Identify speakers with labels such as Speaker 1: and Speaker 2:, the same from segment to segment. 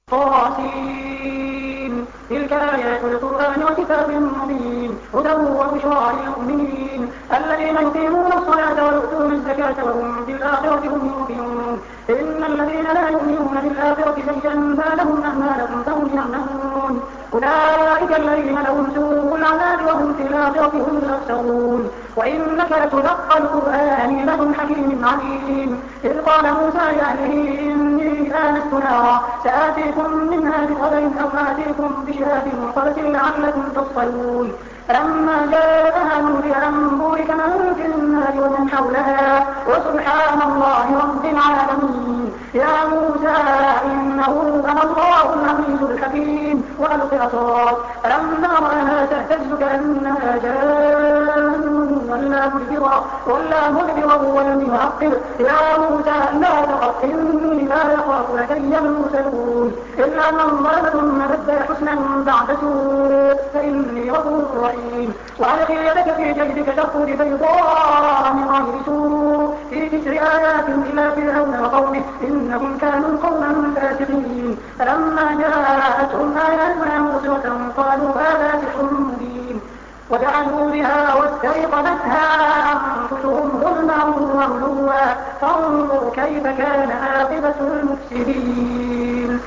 Speaker 1: طاسين تلك آيات القرآن وكتاب مبين هدى وبشرى للمؤمنين الذين يقيمون الصلاة ويؤتون الزكاة وهم بالآخرة هم يوقنون إن الذين لا يؤمنون بالآخرة زينا لهم أعمالهم فهم يعملون أولئك الذين لهم سوء العذاب وهم في الآخرة هم الأخسرون وإنك لتلقى القرآن من لدن حكيم عليم إذ قال موسى لأهله إني آنست نارا سآتيكم منها بخبر أو آتيكم بشهاب قبس لعلكم تصطلون فلما جاءها نودي أن بورك من في النار ومن حولها وسبحان الله رب العالمين يا موسى إنه أنا الله العزيز الحكيم وألق عصاك فلما رآها تهتز كأنها جان ولا مدبرا ولم يعقب يا موسى لا تخف إني لا يخاف لدي المرسلون إلا من ظلم ثم بدل حسنا بعد سوء فإني غفور رحيم وأدخل يدك في جيبك تخرج بيضاء من غير سوء في 9 آيات إلى فرعون وقومه إنهم كانوا قوما فاسقين فلما جاءتهم آياتنا مبصرة قالوا هذا سحر مبين وجعلوا بها واستيقنتها أنفسهم ظلما وعلوا فانظر كيف كان عاقبة المفسدين.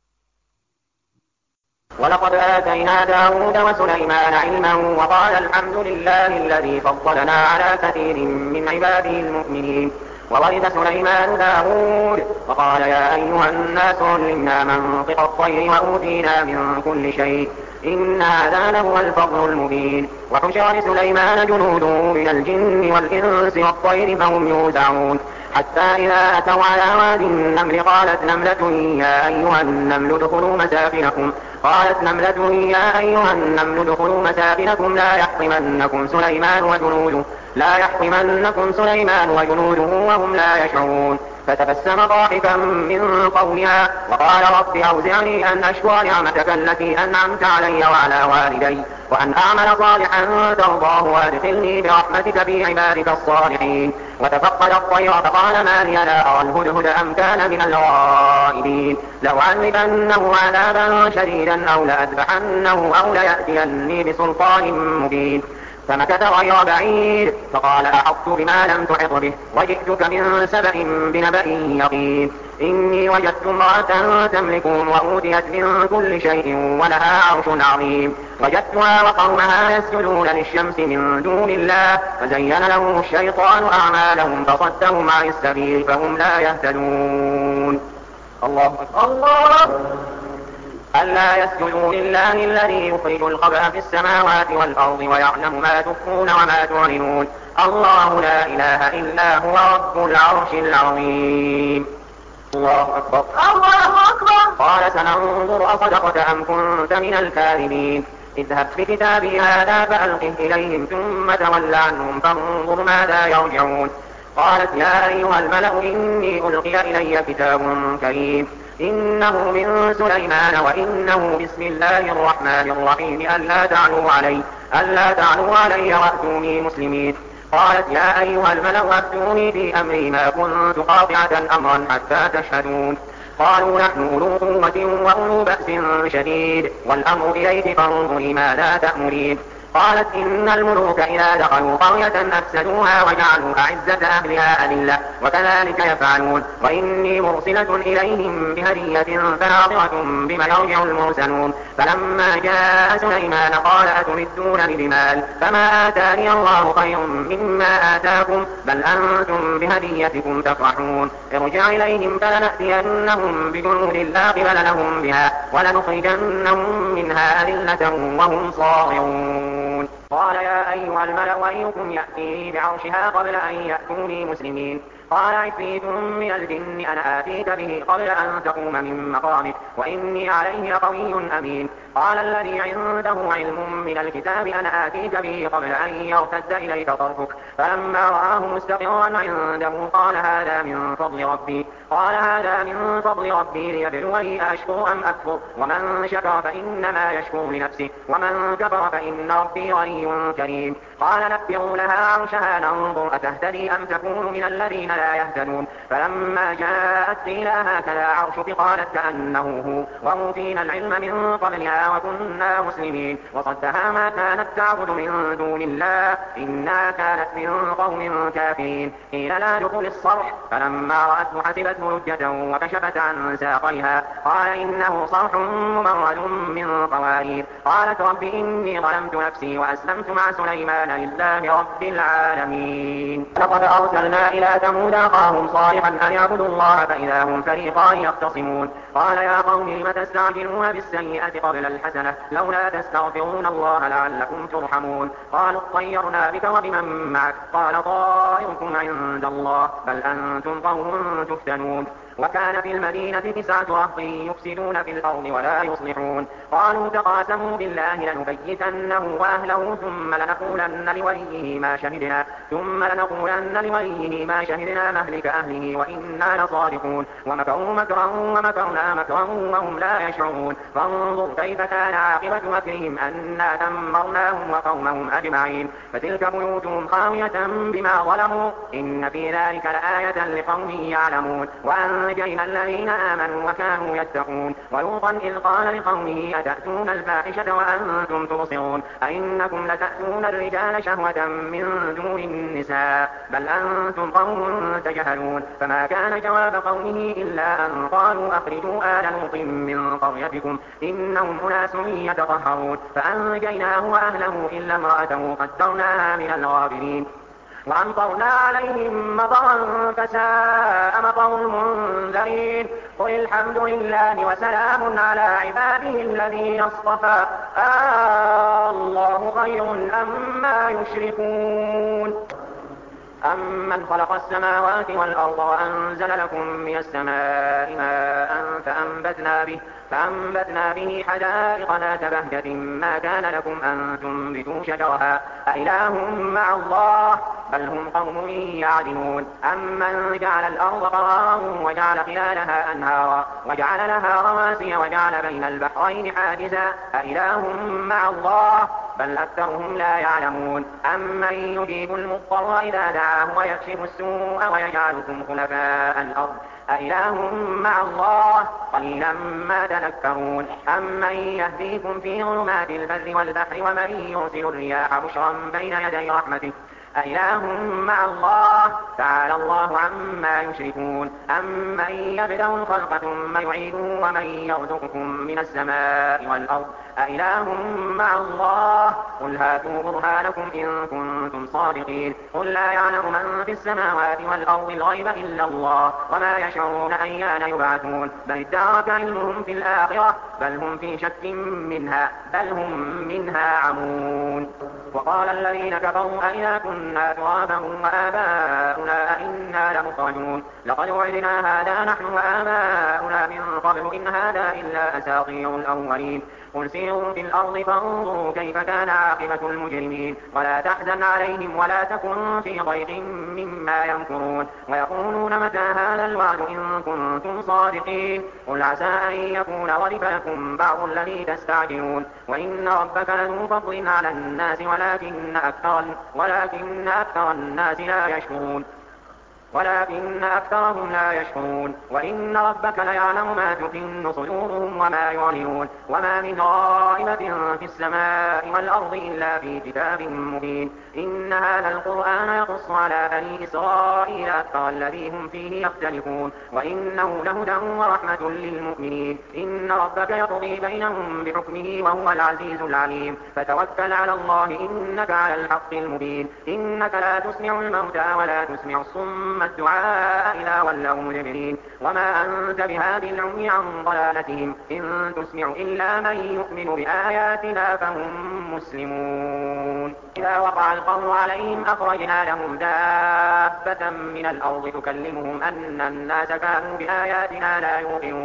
Speaker 2: ولقد آتينا داود وسليمان علما وقال الحمد لله الذي فضلنا على كثير من عباده المؤمنين. وورث سليمان داود وقال يا أيها الناس علمنا منطق الطير وأوتينا من كل شيء إن هذا لهو الفضل المبين. وحشر لسليمان جنوده من الجن والإنس والطير فهم يوزعون حتى إذا أتوا على وادي النمل قالت نملة يا أيها النمل ادخلوا مساكنكم لا يحطمنكم سليمان وجنوده وهم لا يشعرون. فتبسم ضاحكا من قولها وقال رب أوزعني أن أشكر نعمتك التي أنعمت علي وعلى والدي وأن أعمل صالحا ترضاه وأدخلني برحمتك في عبادك الصالحين. وتفقد الطير فقال ما لي لا أرى الهدهد أم كان من الغائبين لأعذبنه عذابا شديدا أو لأذبحنه أو ليأتيني بسلطان مبين. فمكث غير بعيد فقال أحطت بما لم تحط به وجئتك من سبأ بنبأ يقين. إني وجدت امرأة تملكهم وأوتيت من كل شيء ولها عرش عظيم. وجدتها وقومها يسجدون للشمس من دون الله فزين لهم الشيطان أعمالهم فصدهم عن السبيل فهم لا يهتدون. الله أكبر. ألا يسجدوا لله الذي يخرج الخبأ في السماوات والأرض ويعلم ما تخفون وما تعلنون الله لا إله إلا هو رب العرش العظيم. الله أكبر. قال سننظر أصدقت أم كنت من الكاذبين اذهب بكتابي هذا فألقه إليهم ثم تول عنهم فانظر ماذا يرجعون. قالت يا أيها الملأ إني ألقي إلي كتاب كريم إنه من سليمان وإنه بسم الله الرحمن الرحيم ألا تعلوا علي وأتوني مسلمين. قالت يا أيها الملأ أفتوني في أمري ما كنت قاطعة أمرا حتى تشهدون. قالوا نحن أولو قوة وأولو بأس شديد والأمر إليك فانظري ماذا تأمرين. قالت إن الملوك إذا دخلوا قرية أفسدوها وجعلوا أعزة أهلها أذلة وكذلك يفعلون. وإني مرسلة إليهم بهدية فناظرة بما يرجع المرسلون. فلما جاء سليمان قال أتمدونني بمال فما آتاني الله خير مما آتاكم بل أنتم بهديتكم تفرحون. ارجع إليهم فلنأتينهم بجنود لا قبل لهم بها ولنخرجنهم منها أذلة وهم صاغرون. قال يا أيها الملأ أيكم يأتيني بعرشها قبل أن يأتوني مسلمين. قال عفريت من الجن أنا آتيك به قبل أن تقوم من مقامك وإني عليه لقوي أمين. قال الذي عنده علم من الكتاب أنا آتيك به قبل أن يرتد إليك طرفك فلما رآه مستقرا عنده قال هذا من فضل ربي ليبلوني أشكر أم أكفر ومن شكر فإنما يشكر لنفسه ومن كفر فإن ربي غني ولي كريم. قال نبئوا لها عرشها ننظر أتهتدي أم تكون من الذين لا يهتدون. فلما جاءت قيل هكذا عرشك قالت كأنه هو وأوتينا العلم من قبلها وكنا مسلمين. وصدها ما كانت تعبد من دون الله إنها كانت من قوم كافرين. قيل لا دخل الصرح فلما رأته حسبته لجة وكشفت عن ساقيها قال إنه صرح ممرد من قوارير. قالت رب إني ظلمت نفسي وأسلمت مع سليمان لله رب العالمين. لقد أرسلنا إلى ثمود أخاهم صالحا أن اعبدوا الله فإذا هم فريقان يختصمون. قال يا قوم لم تستعجلون بالسيئة قبل الحسنة لولا تستغفرون الله لعلكم ترحمون. قالوا اطيرنا بك وبمن معك قال طائركم عند الله بل أنتم قوم تفتنون. وكان في المدينة 9 رهط يفسدون في الأرض ولا يصلحون. قالوا تقاسموا بالله لنبيتنه وأهله ثم لنقولن لوليه ما شهدنا مهلك أهله وإنا لصادقون. ومكروا مكرا ومكرنا مكرا وهم لا يشعرون. فانظر كيف كان عاقبة مكرهم أنا دمرناهم وقومهم أجمعين. فتلك بيوتهم خاوية بما ظلموا إن في ذلك لآية لقوم يعلمون. وأنجينا الذين آمنوا وكانوا يتقون. ولوطا إذ قال لقومه أتأتون الفاحشة وأنتم تبصرون أئنكم لتأتون الرجال شهوة من دون النساء بل أنتم قوم تجهلون. فما كان جواب قومه إلا أن قالوا أخرجوا آل لوط من قريتكم إنهم أناس يتطهرون. فأنجيناه وأهله إلا امرأته قدرناها من الغابرين. وأمطرنا عليهم مطرا فساء مطر المنذرين. قل الحمد لله وسلام على عباده الذين اصطفى الله خير أما يشركون. أمن خلق السماوات والأرض وأنزل لكم من السماء ماء فأنبتنا به حدائق ذات بهجة ما كان لكم أن تنبتوا شجرها أإله مع الله بل هم قوم يعدلون. أمن جعل الأرض قرارا وجعل خلالها أنهارا وجعل لها رواسي وجعل بين البحرين حاجزا أإله مع الله بل أكثرهم لا يعلمون. أمن يجيب المضطر إذا دعاه ويكشف السوء ويجعلكم خلفاء الأرض أإله مع الله قليلا ما تذكرون. أمن يهديكم في ظلمات البر والبحر ومن يرسل الرياح بشرا بين يدي رحمته أإله مع الله تعالى الله عما يشركون. أمن يبدأ الخلق ثم يعيده ومن يرزقكم من السماء والأرض أإله مع الله قل هاتوا برهانكم إن كنتم صادقين. قل لا يعلم من في السماوات والأرض الغيب إلا الله وما يشعرون أيان يبعثون. بل ادارك علمهم في الآخرة بل هم في شك منها بل هم منها عمون. وقال الذين كفروا أئذا كنا ترابا وآباؤنا أئنا لمخرجون. لقد وعدنا هذا نحن وآباؤنا من قبل إن هذا إلا أساطير الأولين. قل سيروا في الأرض فانظروا كيف كان عاقبة المجرمين ولا تحزن عليهم ولا تكن في ضيق مما يمكرون. ويقولون متى هذا الوعد إن كنتم صادقين. قل عسى أن يكون ردف لكم بعض الذي تستعجلون وإن ربك لذو فضل على الناس ولكن أكثرهم لا يشكرون. وإن ربك ليعلم ما تكن صدورهم وما يعلنون. وما من غائبة في السماء والأرض إلا في كتاب مبين. إن هذا القرآن يقص على بني إسرائيل أكثر الذي هم فيه يختلفون وإنه لهدى ورحمة للمؤمنين. إن ربك يقضي بينهم بحكمه وهو العزيز العليم. فتوكل على الله إنك على الحق المبين. إنك لا تسمع الموتى ولا تسمع الصم الدعاء إذا ولوا مدبرين. وما أنت بهاد العمي عن ضلالتهم إن تسمع إلا من يؤمن بآياتنا فهم مسلمون. إذا وقع القول عليهم أخرجنا لهم دابة من الأرض تكلمهم أن الناس كانوا بآياتنا لا يوقنون.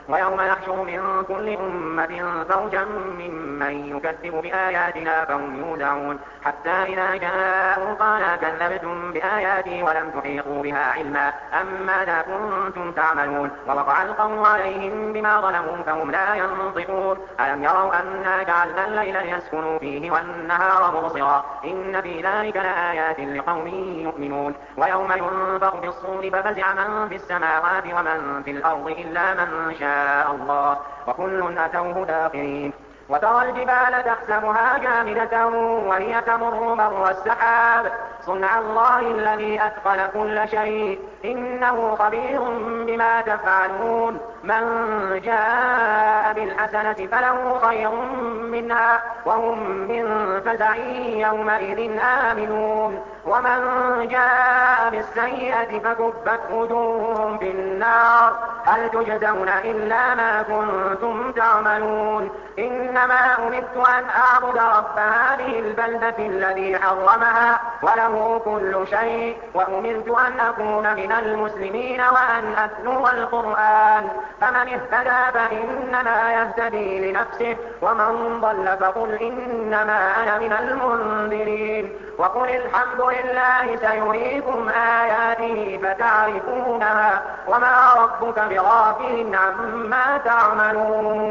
Speaker 2: ويوم نحشر من كل أمة فوجا ممن يكذب بآياتنا فهم يوزعون حتى إذا جاءوا قال كذبتم بآياتي ولم تحيطوا بها علما أم ماذا كنتم تعملون ووقع القول عليهم بما ظلموا فهم لا ينطقون ألم يروا أنا جعلنا الليل ليسكنوا فيه والنهار مبصرا إن في ذلك لآيات لقوم يؤمنون ويوم ينفخ في الصور ففزع من في السماوات ومن في الأرض إلا من شاء الله وكل أتوه داخرين وترى الجبال تحسبها جامدة وهي تمر مر السحاب صنع الله الذي أتقن كل شيء إنه خبير بما تفعلون من جاء بالحسنة فله خير منها وهم من فزع يومئذ آمنون ومن جاء بالسيئة فكبت وجوههم في النار هل تجزون إلا ما كنتم تعملون إنما أمرت أن أعبد رب هذه البلدة الذي حرمها وله كل شيء وأمرت أن أكون من المسلمين وأن أتلو القرآن فمن اهتدى فإنما يهتدي لنفسه ومن ضل فقل إنما أنا من المنذرين وقل الحمد لله سيريكم آياته فتعرفونها وما ربك بغافل عما تعملون